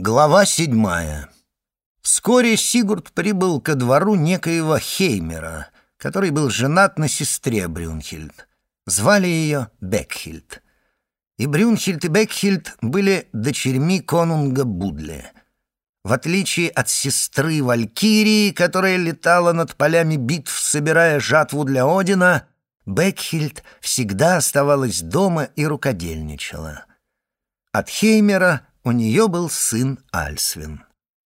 Глава 7. Вскоре Сигурд прибыл ко двору некоего Хеймера, который был женат на сестре Брюнхильд. Звали ее Бекхильд. И Брюнхильд и Бекхильд были дочерьми конунга Будле. В отличие от сестры Валькирии, которая летала над полями битв, собирая жатву для Одина, Бекхильд всегда оставалась дома и рукодельничала. От Хеймера у нее был сын Альсвин.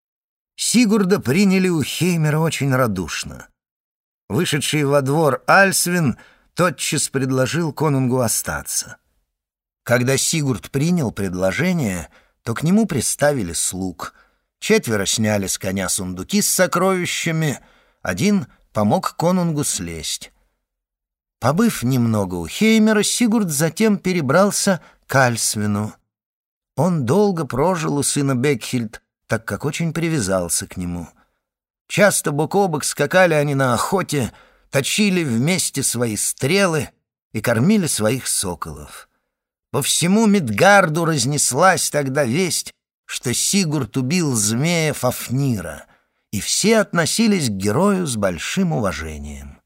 Сигурда приняли у Хеймера очень радушно. Вышедший во двор Альсвин тотчас предложил конунгу остаться. Когда Сигурд принял предложение, то к нему приставили слуг. 4 сняли с коня сундуки с сокровищами, 1 помог конунгу слезть. Побыв немного у Хеймера, Сигурд затем перебрался к Альсвину. Он долго прожил у сына Бекхильд, так как очень привязался к нему. Часто бок о бок скакали они на охоте, точили вместе свои стрелы и кормили своих соколов. По всему Мидгарду разнеслась тогда весть, что Сигурд убил змея Фафнира, и все относились к герою с большим уважением.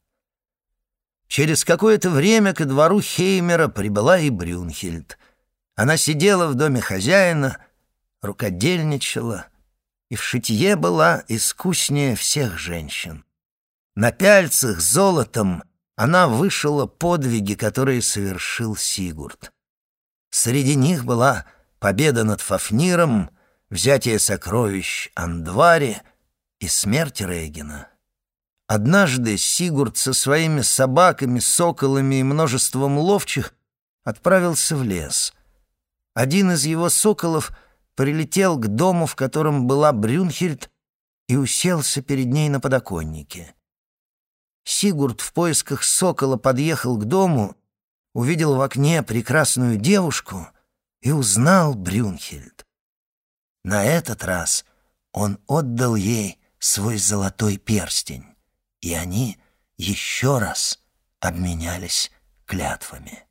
Через какое-то время ко двору Хеймера прибыла и Брюнхильд. Она сидела в доме хозяина, рукодельничала и в шитье была искуснее всех женщин. На пяльцах золотом она вышила подвиги, которые совершил Сигурд. Среди них была победа над Фафниром, взятие сокровищ Андвари и смерть Регина. Однажды Сигурд со своими собаками, соколами и множеством ловчих отправился в лес. Один из его соколов прилетел к дому, в котором была Брюнхильд, и уселся перед ней на подоконнике. Сигурд в поисках сокола подъехал к дому, увидел в окне прекрасную девушку и узнал Брюнхильд. На этот раз он отдал ей свой золотой перстень, и они еще раз обменялись клятвами.